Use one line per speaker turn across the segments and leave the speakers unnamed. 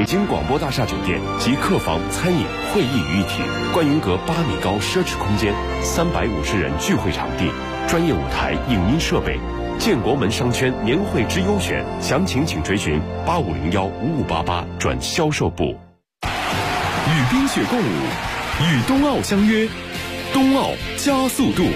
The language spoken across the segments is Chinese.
京广播大厦酒店集客房、餐饮、会议于一体，观云阁8米高奢侈空间，350人聚会场地，专业舞台、影音设备。建国门商圈年会之优选，详情请追询8501-5588转销售部。
与冰雪共舞，与冬奥相约，冬奥加速度。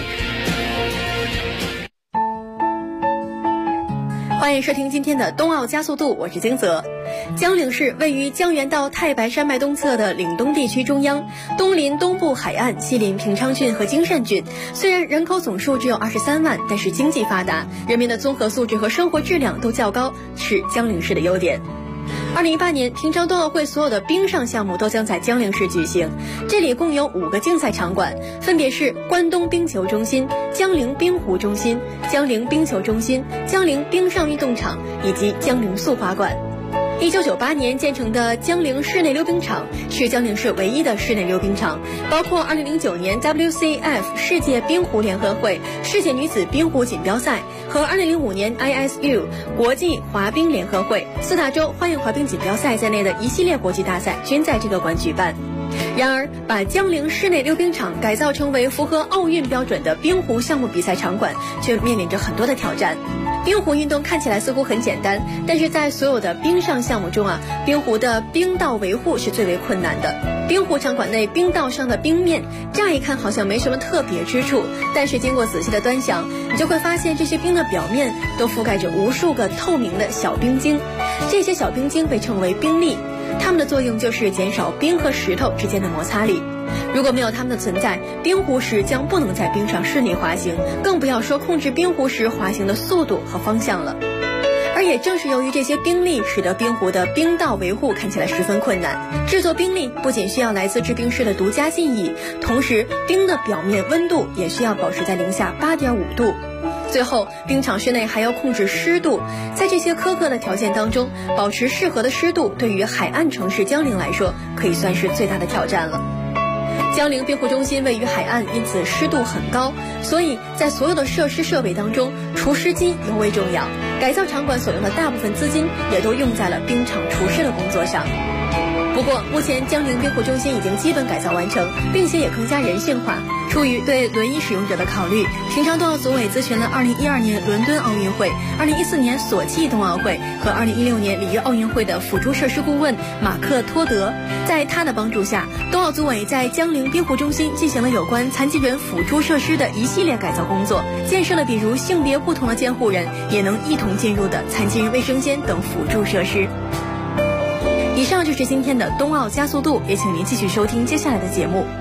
欢迎收听今天的冬奥加速度，我是金泽。江陵市位于江原道太白山脉东侧的岭东地区中央，东临东部海岸，西临平昌郡和京善郡。虽然人口总数只有23万，但是经济发达，人民的综合素质和生活质量都较高，是江陵市的优点。2018年平昌冬奥会所有的冰上项目都将在江陵市举行，这里共有5个竞赛场馆，分别是关东冰球中心、江陵冰壶中心、江陵冰球中心、江陵冰上运动场以及江陵速滑馆。1998年建成的江陵室内溜冰场是江陵市唯一的室内溜冰场，包括2009年 WCF 世界冰壶联合会世界女子冰壶锦标赛和2005年 ISU 国际滑冰联合会4大洲花样滑冰锦标赛在内的一系列国际大赛均在这个馆举办。然而，把江陵室内溜冰场改造成为符合奥运标准的冰壶项目比赛场馆，却面临着很多的挑战。冰壶运动看起来似乎很简单，但是在所有的冰上项目中冰壶的冰道维护是最为困难的。冰壶场馆内冰道上的冰面，乍一看好像没什么特别之处，但是经过仔细的端详，你就会发现这些冰的表面都覆盖着无数个透明的小冰晶，这些小冰晶被称为冰粒，它们的作用就是减少冰和石头之间的摩擦力。如果没有它们的存在，冰壶时将不能在冰上顺利滑行，更不要说控制冰壶时滑行的速度和方向了。而也正是由于这些冰粒，使得冰壶的冰道维护看起来十分困难。制作冰粒不仅需要来自制冰师的独家技艺，同时冰的表面温度也需要保持在零下8.5度。最后，冰场室内还要控制湿度，在这些苛刻的条件当中，保持适合的湿度对于海岸城市江陵来说，可以算是最大的挑战了。江陵冰壶中心位于海岸，因此湿度很高，所以在所有的设施设备当中，除湿机尤为重要。改造场馆所用的大部分资金也都用在了冰场厨师的工作上。不过，目前江陵冰壶中心已经基本改造完成，并且也更加人性化。出于对轮椅使用者的考虑，平昌冬奥组委咨询了2012年伦敦奥运会、2014年索契冬奥会和2016年里约奥运会的辅助设施顾问马克托德。在他的帮助下，冬奥组委在江陵冰壶中心进行了有关残疾人辅助设施的一系列改造工作，建设了比如性别不同的监护人也能一同进入的残疾人卫生间等辅助设施。以上就是今天的冬奥加速度，也请您继续收听接下来的节目。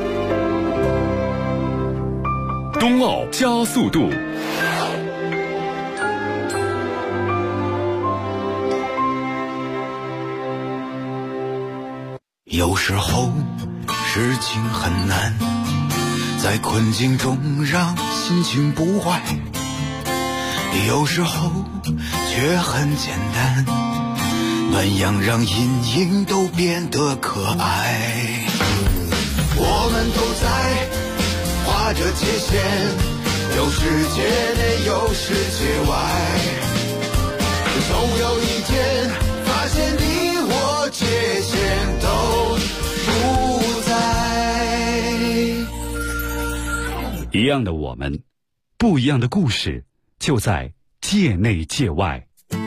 冬奥加速度。
有时候事情很难，在困境中让心情不坏，有时候却很简单，暖阳让阴影都变得可爱。我们都在画着界限，有世界内有世界外，总有一天发现你我界限都不在。
一样的我们，不一样的故事，就在界内界外。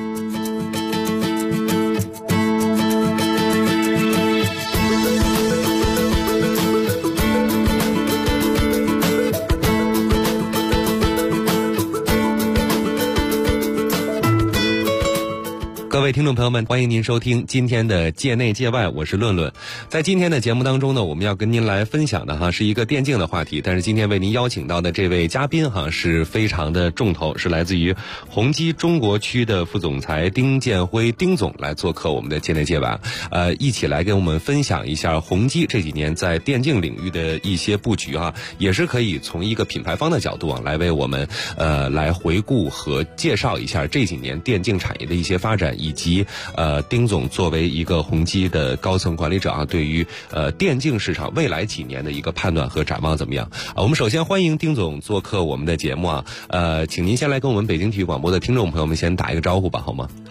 各位听众朋友们，欢迎您收听今天的界内界外，我是论论。在今天的节目当中呢，我们要跟您来分享的是一个电竞的话题，但是今天为您邀请到的这位嘉宾是非常的重头，是来自于宏基中国区的副总裁丁建辉丁总来做客我们的界内界外，一起来跟我们分享一下宏基这几年在电竞领域的一些布局也是可以从一个品牌方的角度来为我们来回顾和介绍一下这几年电竞产业的一些发展，以及丁总作为一个宏基的高层管理者对于电竞市场未来几年的一个判断和展望怎么样？我们首先欢迎丁总做客我们的节目请您先来跟我们北京体育广播的听众朋友们先打一个招呼吧，好吗？
好，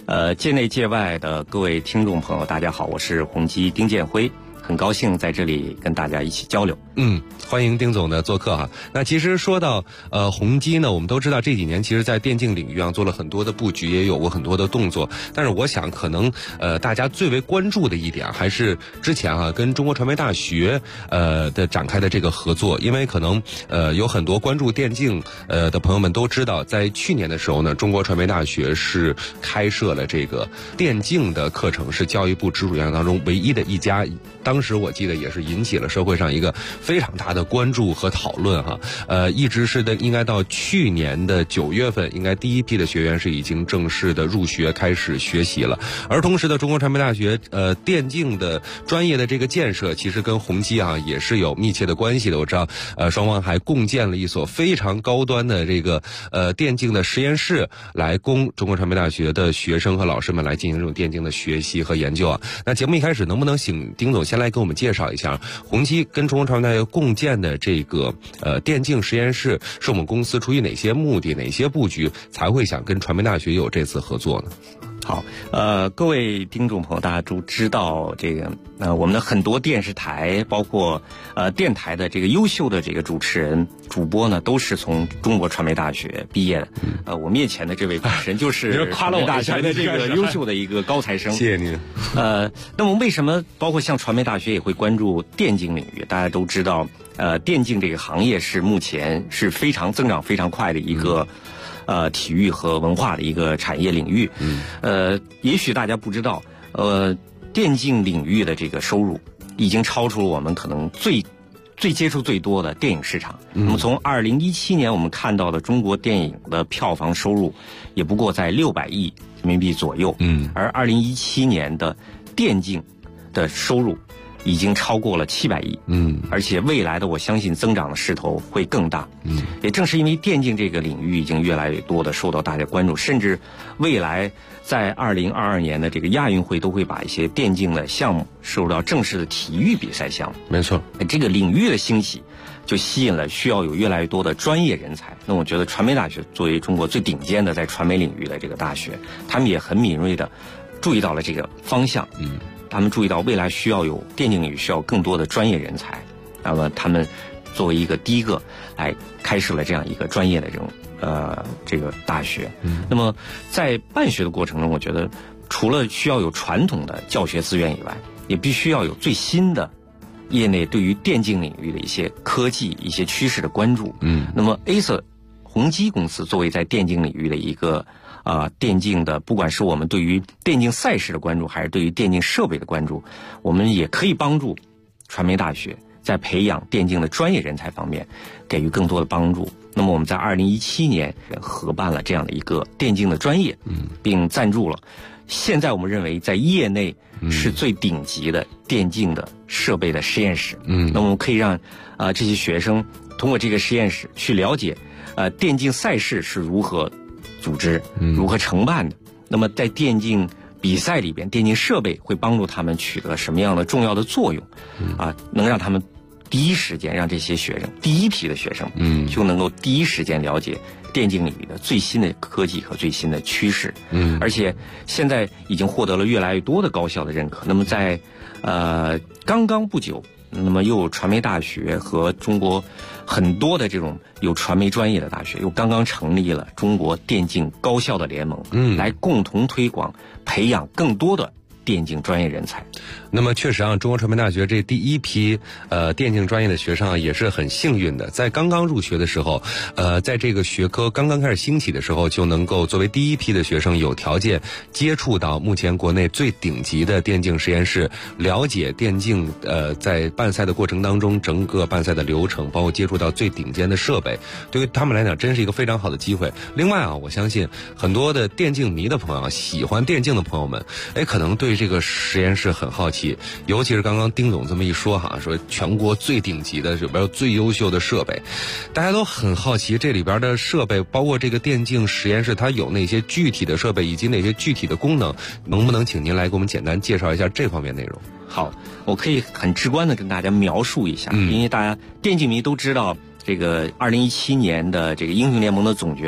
界内界外的各位听众朋友，大家好，我是宏基丁建辉，很高兴在这里跟大家一起交流。
欢迎丁总的做客哈。那其实说到宏基呢，我们都知道这几年其实在电竞领域上做了很多的布局，也有过很多的动作。但是我想可能大家最为关注的一点还是之前跟中国传媒大学的展开的这个合作，因为可能有很多关注电竞的朋友们都知道，在去年的时候呢，中国传媒大学是开设了这个电竞的课程，是教育部直属院校当中唯一的一家。当时我记得也是引起了社会上一个非常大的关注和讨论哈。一直是应该到去年的9月份，应该第一批的学员是已经正式的入学开始学习了。而同时的中国传媒大学电竞的专业的这个建设，其实跟宏基也是有密切的关系的。我知道双方还共建了一所非常高端的这个电竞的实验室，来供中国传媒大学的学生和老师们来进行这种电竞的学习和研究啊。那节目一开始能不能请丁总先来给我们介绍一下宏基跟中国传媒大学共建的这个电竞实验室，是我们公司出于哪些目的、哪些布局才会想跟传媒大学有这次合作呢？
好，各位听众朋友，大家都知道这个我们的很多电视台，包括电台的这个优秀的这个主持人、主播呢，都是从中国传媒大学毕业的。我面前的这位主持人就是传媒大学的这个优秀的一个高材生。
谢谢您。
那么为什么包括像传媒大学也会关注电竞领域？大家都知道，电竞这个行业是目前是非常增长非常快的一个。体育和文化的一个产业领域，也许大家不知道，电竞领域的这个收入已经超出了我们可能最接触最多的电影市场。那么从2017年我们看到的中国电影的票房收入，也不过在600亿人民币左右，而2017年的电竞的收入已经超过了700亿，而且未来的我相信增长的势头会更大，也正是因为电竞这个领域已经越来越多的受到大家关注，甚至未来在2022年的这个亚运会都会把一些电竞的项目收入到正式的体育比赛项目。
没错，
这个领域的兴起就吸引了需要有越来越多的专业人才。那我觉得传媒大学作为中国最顶尖的在传媒领域的这个大学，他们也很敏锐的注意到了这个方向，他们注意到未来需要有电竞领域需要更多的专业人才，那么他们作为一个第一个来开设了这样一个专业的这个大学。那么在办学的过程中，我觉得除了需要有传统的教学资源以外，也必须要有最新的业内对于电竞领域的一些科技、一些趋势的关注。那么 Acer 宏基公司作为在电竞领域的一个电竞的，不管是我们对于电竞赛事的关注，还是对于电竞设备的关注，我们也可以帮助传媒大学在培养电竞的专业人才方面给予更多的帮助。那么我们在2017年合办了这样的一个电竞的专业，并赞助了现在我们认为在业内是最顶级的电竞的设备的实验室。那么我们可以让这些学生通过这个实验室去了解电竞赛事是如何组织、如何承办的。那么在电竞比赛里边，电竞设备会帮助他们取得什么样的重要的作用？能让他们第一时间让这些学生，第一批的学生，就能够第一时间了解电竞领域的最新的科技和最新的趋势。而且现在已经获得了越来越多的高校的认可。那么在刚刚不久，那么又有传媒大学和中国很多的这种有传媒专业的大学又刚刚成立了中国电竞高校的联盟，来共同推广培养更多的电竞专业人才。
那么确实中国传媒大学这第一批电竞专业的学生也是很幸运的，在刚刚入学的时候，在这个学科刚刚开始兴起的时候，就能够作为第一批的学生有条件接触到目前国内最顶级的电竞实验室，了解电竞在办赛的过程当中整个办赛的流程，包括接触到最顶尖的设备，对于他们来讲真是一个非常好的机会。另外我相信很多的电竞迷的朋友，喜欢电竞的朋友们，可能对这个实验室很好奇，尤其是刚刚丁总这么一说说全国最顶级的里边最优秀的设备，大家都很好奇这里边的设备，包括这个电竞实验室它有哪些具体的设备以及哪些具体的功能，能不能请您来给我们简单介绍一下这方面内容？
好，我可以很直观的跟大家描述一下，因为大家电竞迷都知道这个2017年的这个英雄联盟的总决赛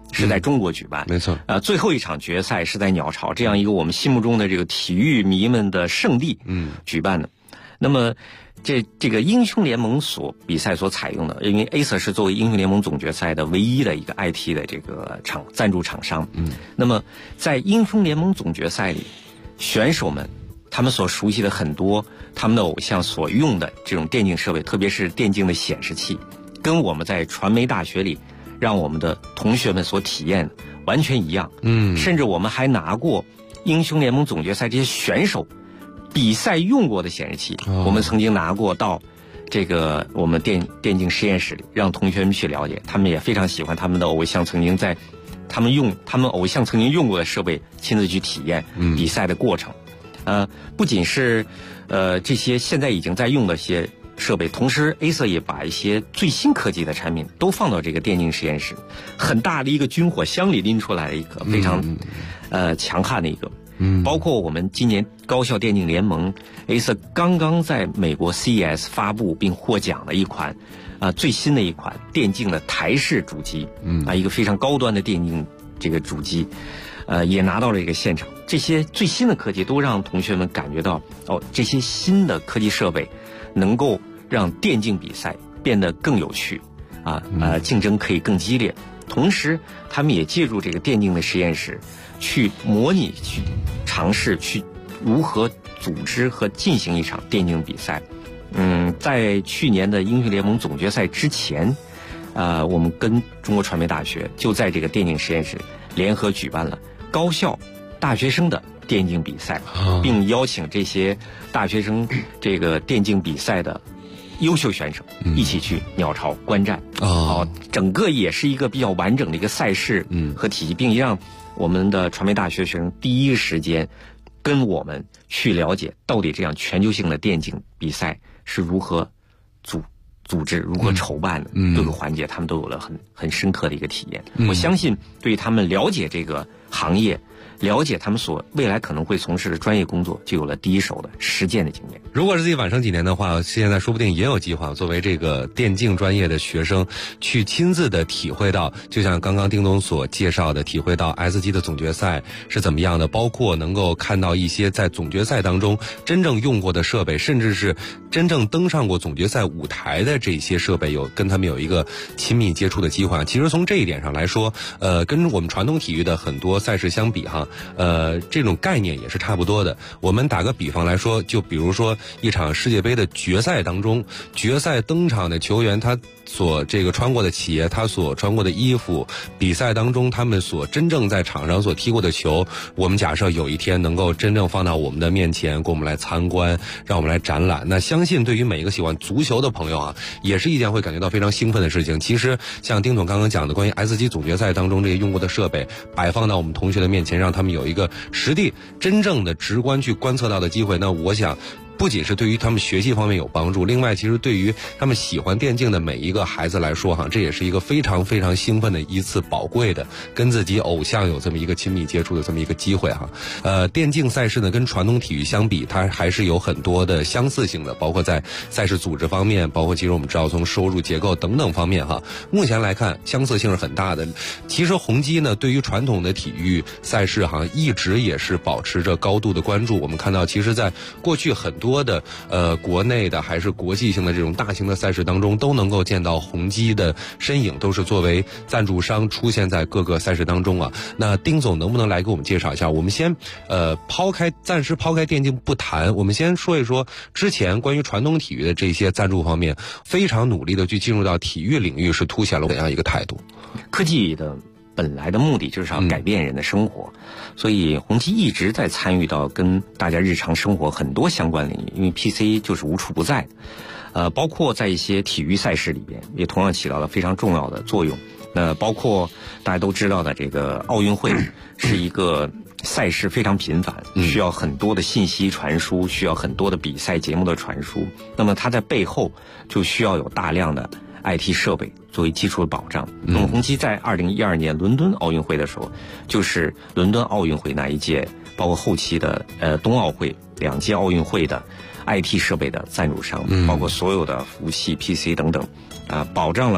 是在中国举办，
没错。
最后一场决赛是在鸟巢这样一个我们心目中的这个体育迷们的圣地，举办的。那么这个英雄联盟比赛所采用的，因为 Acer 是作为英雄联盟总决赛的唯一的一个 IT 的这个赞助厂商，那么在英雄联盟总决赛里，选手们他们所熟悉的很多他们的偶像所用的这种电竞设备，特别是电竞的显示器，跟我们在传媒大学里让我们的同学们所体验的完全一样。甚至我们还拿过英雄联盟总决赛这些选手比赛用过的显示器，我们曾经拿过到这个我们电竞实验室里，让同学们去了解，他们也非常喜欢他们的偶像曾经在他们偶像曾经用过的设备，亲自去体验比赛的过程。不仅是这些现在已经在用的一些设备，同时 Acer 也把一些最新科技的产品都放到这个电竞实验室，很大的一个军火箱里拎出来的一个非常强悍的一个。包括我们今年高校电竞联盟 Acer 刚刚在美国 CES 发布并获奖的一款最新的一款电竞的台式主机，一个非常高端的电竞这个主机，也拿到了这个现场。这些最新的科技都让同学们感觉到，这些新的科技设备能够让电竞比赛变得更有趣，竞争可以更激烈。同时他们也借助这个电竞的实验室去模拟，去尝试去如何组织和进行一场电竞比赛。在去年的英雄联盟总决赛之前，我们跟中国传媒大学就在这个电竞实验室联合举办了高校大学生的电竞比赛，并邀请这些大学生这个电竞比赛的优秀选手一起去鸟巢观战。整个也是一个比较完整的一个赛事和体系，并让我们的传媒大学学生第一时间跟我们去了解到底这样全球性的电竞比赛是如何组织、如何筹办的，各个环节他们都有了很深刻的一个体验。我相信对于他们了解这个行业，了解他们未来可能会从事的专业工作，就有了第一手的实践的经验。
如果是自己晚生几年的话，现在说不定也有计划作为这个电竞专业的学生去亲自的体会到，就像刚刚丁总所介绍的，体会到 S 级的总决赛是怎么样的，包括能够看到一些在总决赛当中真正用过的设备，甚至是真正登上过总决赛舞台的这些设备，跟他们有一个亲密接触的机会。其实从这一点上来说，跟我们传统体育的很多赛事相比这种概念也是差不多的。我们打个比方来说，就比如说一场世界杯的决赛当中，决赛登场的球员他所这个穿过的鞋，他所穿过的衣服，比赛当中他们所真正在场上所踢过的球，我们假设有一天能够真正放到我们的面前，给我们来参观，让我们来展览，那相信对于每一个喜欢足球的朋友也是一件会感觉到非常兴奋的事情。其实像丁总刚刚讲的关于 S 级总决赛当中这些用过的设备摆放到我们同学的面前，让他们有一个实地真正的直观去观测到的机会，那我想不仅是对于他们学习方面有帮助，另外其实对于他们喜欢电竞的每一个孩子来说这也是一个非常非常兴奋的一次宝贵的跟自己偶像有这么一个亲密接触的这么一个机会电竞赛事呢跟传统体育相比，它还是有很多的相似性的，包括在赛事组织方面，包括其实我们知道从收入结构等等方面目前来看相似性是很大的。其实宏基呢对于传统的体育赛事一直也是保持着高度的关注。我们看到其实在过去很多的国内的还是国际性的这种大型的赛事当中，都能够见到宏基的身影，都是作为赞助商出现在各个赛事当中那丁总能不能来给我们介绍一下？我们先暂时抛开电竞不谈，我们先说一说之前关于传统体育的这些赞助方面，非常努力的去进入到体育领域，是凸显了怎样一个态度？
科技的本来的目的就是要改变人的生活，所以宏基一直在参与到跟大家日常生活很多相关领域，因为 PC 就是无处不在的，包括在一些体育赛事里边也同样起到了非常重要的作用。包括大家都知道的这个奥运会是一个赛事非常频繁，需要很多的信息传输，需要很多的比赛节目的传输，那么它在背后就需要有大量的IT 设备作为基础的保障。那么宏基在2012年伦敦奥运会的时候，就是伦敦奥运会那一届，包括后期的冬奥会2届奥运会的 IT 设备的赞助商，包括所有的服务器 PC 等等保障了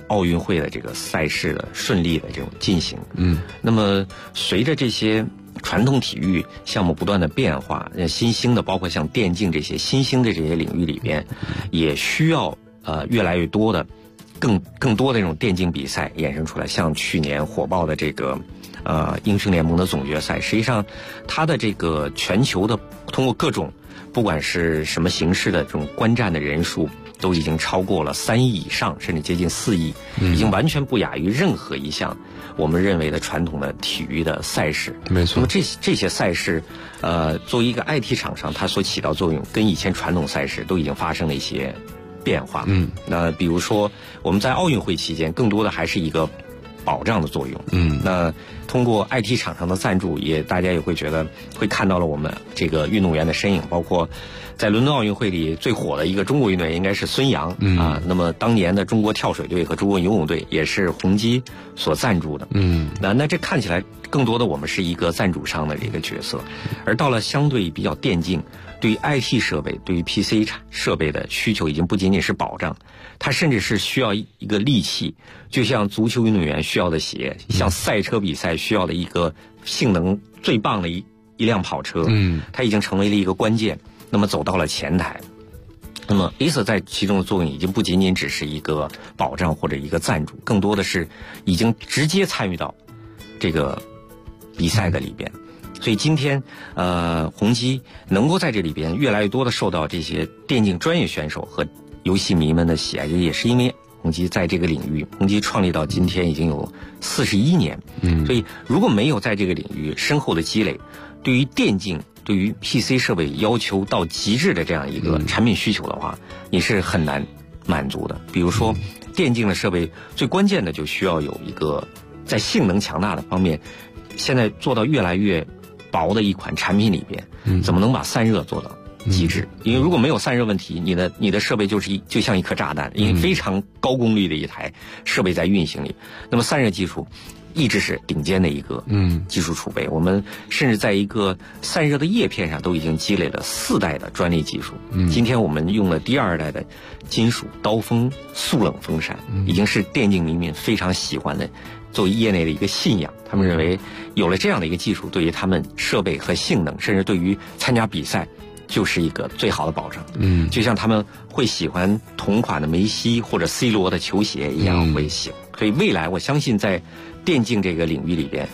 奥运会的这个赛事的顺利的这种进行。那么随着这些传统体育项目不断的变化，新兴的包括像电竞这些新兴的这些领域里边，也需要越来越多的更多的这种电竞比赛衍生出来。像去年火爆的这个英雄联盟的总决赛，实际上它的这个全球的通过各种不管是什么形式的这种观战的人数，都已经超过了3亿以上，甚至接近4亿，已经完全不亚于任何一项我们认为的传统的体育的赛事。
没错。
那么这些赛事，作为一个 IT 厂商，它所起到作用跟以前传统赛事都已经发生了一些变化。那比如说我们在奥运会期间，更多的还是一个保障的作用。那通过 IT 厂商的赞助，大家也会觉得会看到了我们这个运动员的身影，包括在伦敦奥运会里最火的一个中国运动员应该是孙杨啊。那么当年的中国跳水队和中国游泳队也是宏基所赞助的。那这看起来更多的我们是一个赞助商的这个角色，而到了相对比较电竞，对于 IT 设备、对于 PC 设备的需求已经不仅仅是保障，它甚至是需要一个利器，就像足球运动员需要的鞋，像赛车比赛需要的一个性能最棒的一辆跑车。它已经成为了一个关键，那么走到了前台。那么 ASUS 在其中的作用已经不仅仅只是一个保障或者一个赞助，更多的是已经直接参与到这个比赛的里边。所以今天宏基能够在这里边越来越多的受到这些电竞专业选手和游戏迷们的喜爱，也是因为宏基在这个领域，宏基创立到今天已经有41年。所以如果没有在这个领域深厚的积累，对于电竞、对于 PC 设备要求到极致的这样一个产品需求的话，你是很难满足的。比如说电竞的设备最关键的就需要有一个在性能强大的方面，现在做到越来越薄的一款产品里边，怎么能把散热做到极致？因为如果没有散热问题，你的设备就像一颗炸弹，因为非常高功率的一台设备在运行里，那么散热技术一直是顶尖的一个技术储备。我们甚至在一个散热的叶片上都已经积累了4代的专利技术。今天我们用了第2代的金属刀锋速冷风扇，已经是电竞迷们非常喜欢的，作为业内的一个信仰。他们认为有了这样的一个技术，对于他们设备和性能，甚至对于参加比赛就是一个最好的保障。就像他们会喜欢同款的梅西或者 C 罗的球鞋一样会喜欢。所以未来我相信在电竞这个领域里边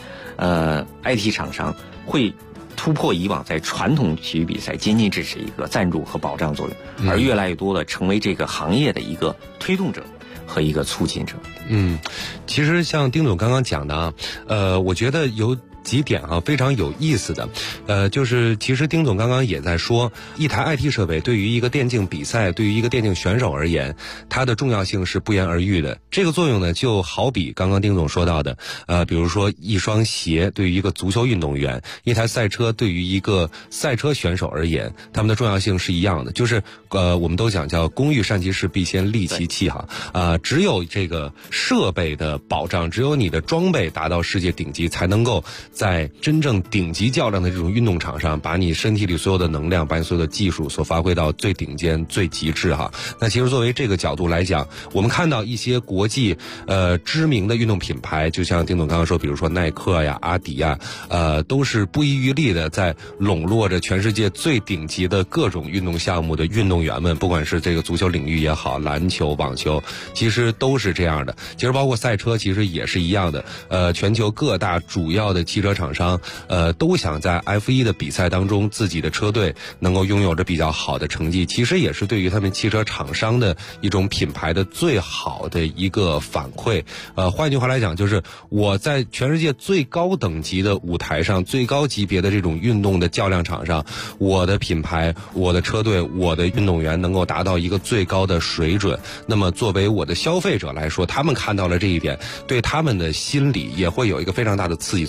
，IT 厂商会突破以往在传统体育比赛仅仅只是一个赞助和保障作用，而越来越多的成为这个行业的一个推动者和一个促进者。
其实像丁总刚刚讲的我觉得有几点非常有意思的，就是其实丁总刚刚也在说，一台 IT 设备对于一个电竞比赛，对于一个电竞选手而言，它的重要性是不言而喻的。这个作用呢，就好比刚刚丁总说到的，比如说一双鞋对于一个足球运动员，一台赛车对于一个赛车选手而言，他们的重要性是一样的。就是我们都讲叫工欲善其事，必先利其器只有这个设备的保障，只有你的装备达到世界顶级，才能够在真正顶级较量的这种运动场上，把你身体里所有的能量，把你所有的技术所发挥到最顶尖、最极致那其实作为这个角度来讲，我们看到一些国际知名的运动品牌，就像丁总刚刚说，比如说耐克呀、阿迪呀，都是不遗余力的在笼络着全世界最顶级的各种运动项目的运动员们，不管是这个足球领域也好，篮球、网球，其实都是这样的。其实包括赛车，其实也是一样的。全球各大主要的汽车厂商都想在 F1 的比赛当中，自己的车队能够拥有着比较好的成绩，其实也是对于他们汽车厂商的一种品牌的最好的一个反馈。换句话来讲，就是我在全世界最高等级的舞台上，最高级别的这种运动的较量场上，我的品牌、我的车队、我的运动员能够达到一个最高的水准。那么作为我的消费者来说，他们看到了这一点，对他们的心理也会有一个非常大的刺激作用，能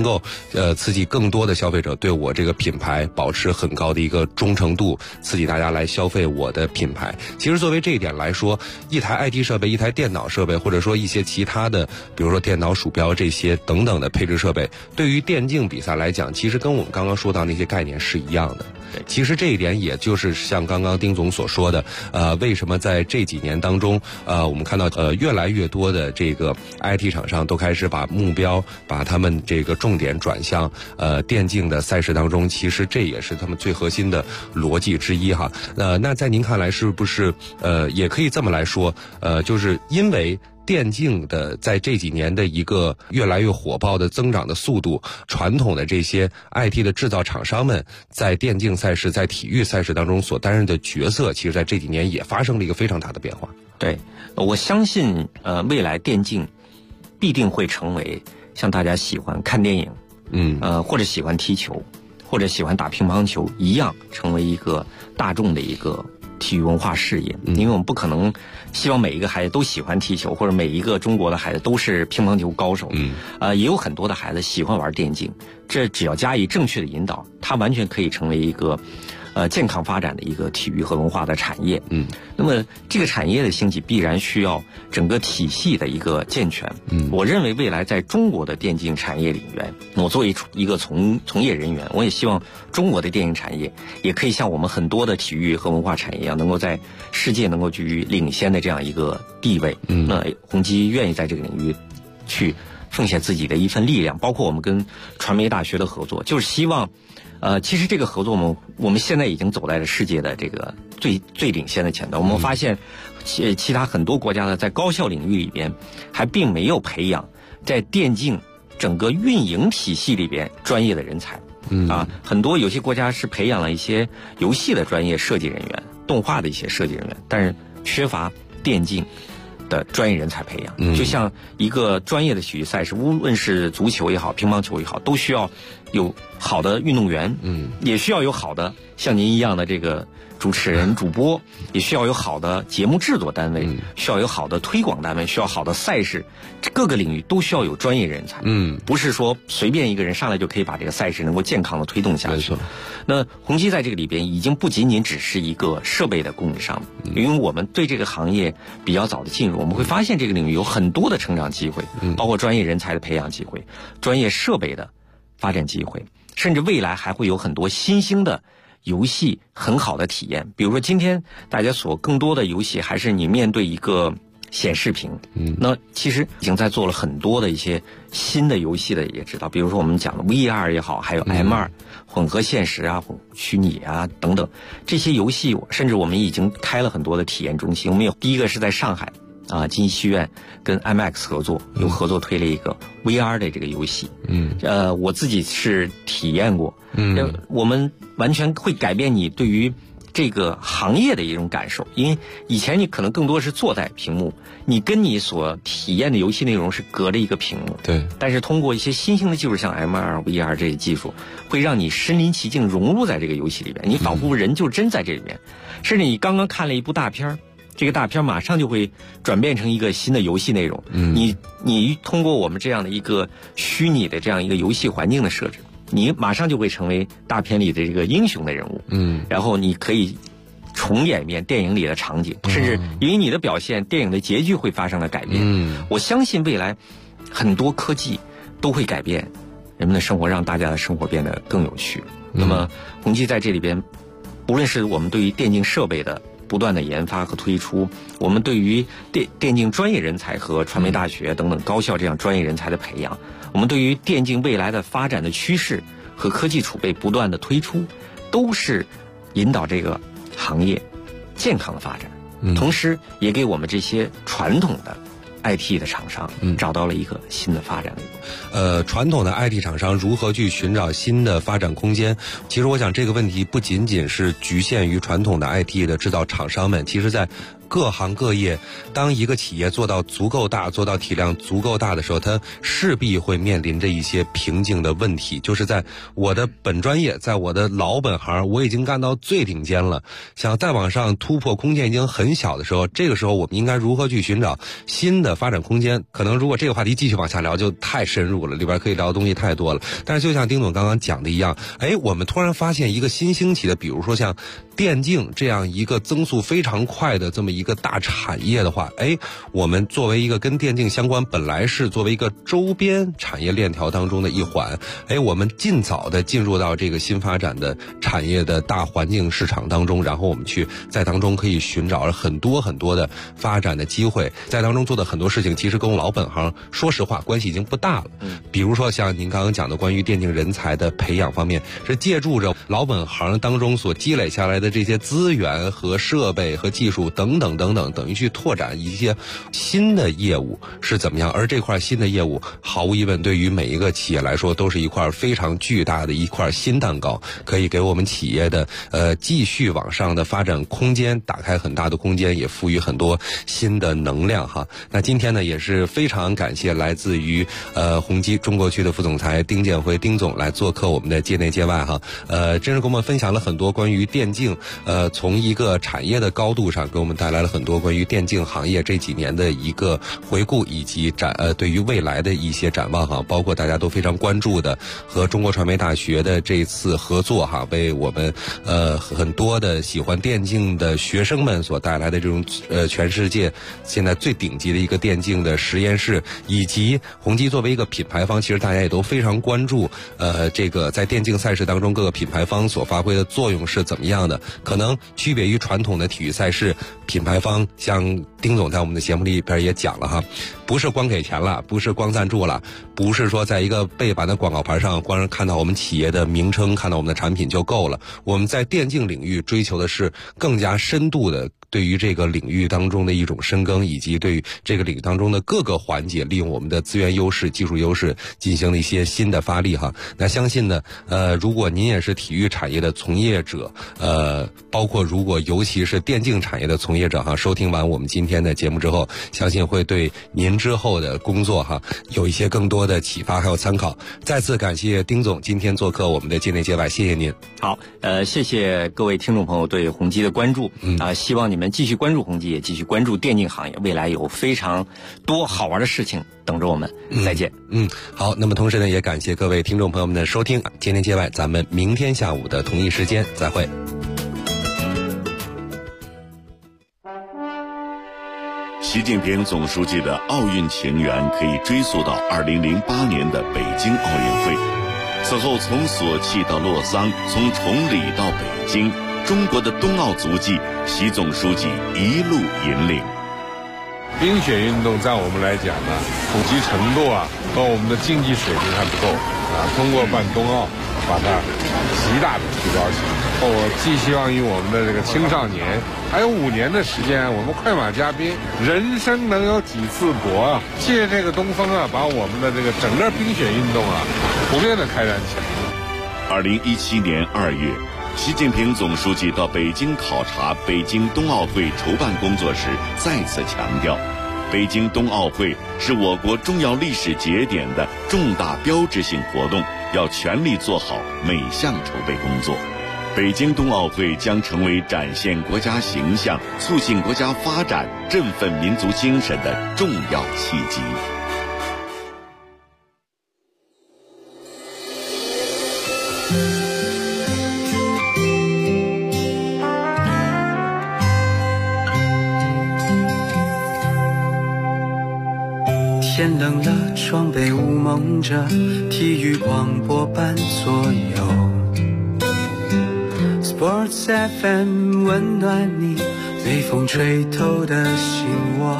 够刺激更多的消费者对我这个品牌保持很高的一个忠诚度，刺激大家来消费我的品牌。其实作为这一点来说，一台 IT 设备、一台电脑设备，或者说一些其他的，比如说电脑、鼠标这些等等的配置设备，对于电竞比赛来讲，其实跟我们刚刚说到那些概念是一样的。其实这一点也就是像刚刚丁总所说的，为什么在这几年当中，我们看到越来越多的这个 IT 厂商都开始把目标、把他们这个重点转向电竞的赛事当中，其实这也是他们最核心的逻辑之一哈。那在您看来，是不是也可以这么来说，就是因为电竞的在这几年的一个越来越火爆的增长的速度，传统的这些 IT 的制造厂商们在电竞赛事、在体育赛事当中所担任的角色，其实在这几年也发生了一个非常大的变化。
对，我相信未来电竞必定会成为像大家喜欢看电影，或者喜欢踢球，或者喜欢打乒乓球一样，成为一个大众的一个体育文化事业。因为我们不可能希望每一个孩子都喜欢踢球，或者每一个中国的孩子都是乒乓球高手。也有很多的孩子喜欢玩电竞，这只要加以正确的引导，它完全可以成为一个健康发展的一个体育和文化的产业。那么这个产业的兴起必然需要整个体系的一个健全。我认为未来在中国的电竞产业里面，我作为一个从业人员，我也希望中国的电竞产业也可以像我们很多的体育和文化产业一样，能够在世界能够居于领先的这样一个地位。那宏基愿意在这个领域去奉献自己的一份力量，包括我们跟传媒大学的合作，就是希望其实这个合作我们现在已经走在了世界的这个最领先的前端。我们发现其他很多国家呢，在高校领域里边还并没有培养在电竞整个运营体系里边专业的人才。很多有些国家是培养了一些游戏的专业设计人员、动画的一些设计人员，但是缺乏电竞的专业人才培养。就像一个专业的体育赛事，无论是足球也好、乒乓球也好，都需要有好的运动员，也需要有好的像您一样的这个主持人、主播，也需要有好的节目制作单位，需要有好的推广单位，需要好的赛事，各个领域都需要有专业人才。不是说随便一个人上来就可以把这个赛事能够健康的推动下去。那宏基在这个里边已经不仅仅只是一个设备的供应商，因为我们对这个行业比较早的进入，我们会发现这个领域有很多的成长机会，包括专业人才的培养机会、专业设备的发展机会，甚至未来还会有很多新兴的游戏很好的体验。比如说今天大家所更多的游戏还是你面对一个显示屏，那其实已经在做了很多的一些新的游戏的也知道，比如说我们讲的 VR 也好，还有 M2 混合现实啊、虚拟啊等等这些游戏，甚至我们已经开了很多的体验中心。我们有第一个是在上海金戏院跟 IMAX 合作，有合作推了一个 VR 的这个游戏。我自己是体验过，我们完全会改变你对于这个行业的一种感受。因为以前你可能更多是坐在屏幕，你跟你所体验的游戏内容是隔着一个屏幕。
对。
但是通过一些新兴的技术，像 MR、VR 这些技术，会让你身临其境融入在这个游戏里边，你仿佛人就真在这里面。甚至你刚刚看了一部大片，这个大片马上就会转变成一个新的游戏内容。你通过我们这样的一个虚拟的这样一个游戏环境的设置，你马上就会成为大片里的这个英雄的人物。然后你可以重演一遍电影里的场景，甚至因为你的表现，电影的结局会发生了改变。我相信未来很多科技都会改变人们的生活，让大家的生活变得更有趣。那么宏基在这里边，无论是我们对于电竞设备的不断的研发和推出，我们对于电竞专业人才和传媒大学等等高校这样专业人才的培养，我们对于电竞未来的发展的趋势和科技储备不断的推出，都是引导这个行业健康的发展，同时也给我们这些传统的IT 的厂商找到了一个新的发展的
传统的 IT 厂商如何去寻找新的发展空间？其实我想这个问题不仅仅是局限于传统的 IT 的制造厂商们，其实在各行各业，当一个企业做到足够大，做到体量足够大的时候，它势必会面临着一些瓶颈的问题。就是在我的本专业，在我的老本行，我已经干到最顶尖了，想再往上突破空间已经很小的时候，这个时候我们应该如何去寻找新的发展空间？可能如果这个话题继续往下聊就太深入了，里边可以聊的东西太多了。但是就像丁总刚刚讲的一样，我们突然发现一个新兴起的，比如说像电竞这样一个增速非常快的这么一个大产业的话，我们作为一个跟电竞相关，本来是作为一个周边产业链条当中的一环，我们尽早的进入到这个新发展的产业的大环境市场当中，然后我们去在当中可以寻找很多很多的发展的机会，在当中做的很多事情其实跟老本行说实话关系已经不大了。比如说像您刚刚讲的关于电竞人才的培养方面，是借助着老本行当中所积累下来的这些资源和设备和技术等等等等，等于去拓展一些新的业务是怎么样。而这块新的业务毫无疑问对于每一个企业来说都是一块非常巨大的一块新蛋糕，可以给我们企业的继续往上的发展空间打开很大的空间，也赋予很多新的能量哈。那今天呢也是非常感谢来自于宏基中国区的副总裁丁建辉丁总来做客我们的界内界外哈。真是给我们分享了很多关于电竞从一个产业的高度上给我们带来了很多关于电竞行业这几年的一个回顾，以及对于未来的一些展望哈，包括大家都非常关注的和中国传媒大学的这次合作哈，为我们很多的喜欢电竞的学生们所带来的这种全世界现在最顶级的一个电竞的实验室，以及宏基作为一个品牌方，其实大家也都非常关注这个在电竞赛事当中各个品牌方所发挥的作用是怎么样的。可能区别于传统的体育赛事，品牌方像丁总在我们的节目里边也讲了哈，不是光给钱了，不是光赞助了，不是说在一个背板的广告牌上光是看到我们企业的名称，看到我们的产品就够了。我们在电竞领域追求的是更加深度的对于这个领域当中的一种深耕，以及对于这个领域当中的各个环节利用我们的资源优势、技术优势进行了一些新的发力哈。那相信呢如果您也是体育产业的从业者，包括如果尤其是电竞产业的从业者哈，收听完我们今天的节目之后，相信会对您之后的工作哈有一些更多的启发还有参考。再次感谢丁总今天做客我们的界内界外，谢谢您。
好，谢谢各位听众朋友对宏基的关注希望你们继续关注宏基，也继续关注电竞行业，未来有非常多好玩的事情等着我们。再见。
好，那么同时呢也感谢各位听众朋友们的收听，界内界外咱们明天下午的同一时间再会。
习近平总书记的奥运情缘可以追溯到2008年的北京奥运会，此后从索契到洛桑，从崇礼到北京，中国的冬奥足迹，习总书记一路引领。
冰雪运动在我们来讲呢，普及程度和我们的竞技水平还不够通过办冬奥把它极大的提高起来。我寄希望于我们的这个青少年，还有5年的时间，我们快马加鞭，人生能有几次搏借这个东风把我们的这个整个冰雪运动普遍的开展起来。
2017年2月，习近平总书记到北京考察北京冬奥会筹办工作时，再次强调，北京冬奥会是我国重要历史节点的重大标志性活动，要全力做好每项筹备工作。北京冬奥会将成为展现国家形象、促进国家发展、振奋民族精神的重要契机。
天冷了，窗被雾蒙着，体育广播伴左右。Sports FM 温暖你被风吹透的心窝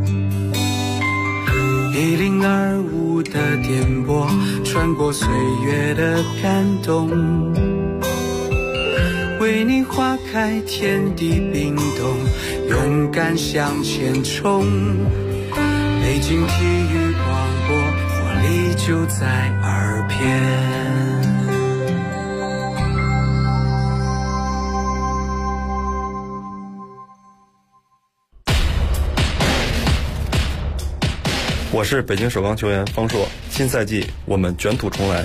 ，1025的电波穿过岁月的感动，为你划开天地冰冻，勇敢向前冲。北京体育广播，活力就在耳边。
我是北京首钢球员方硕，新赛季我们卷土重来。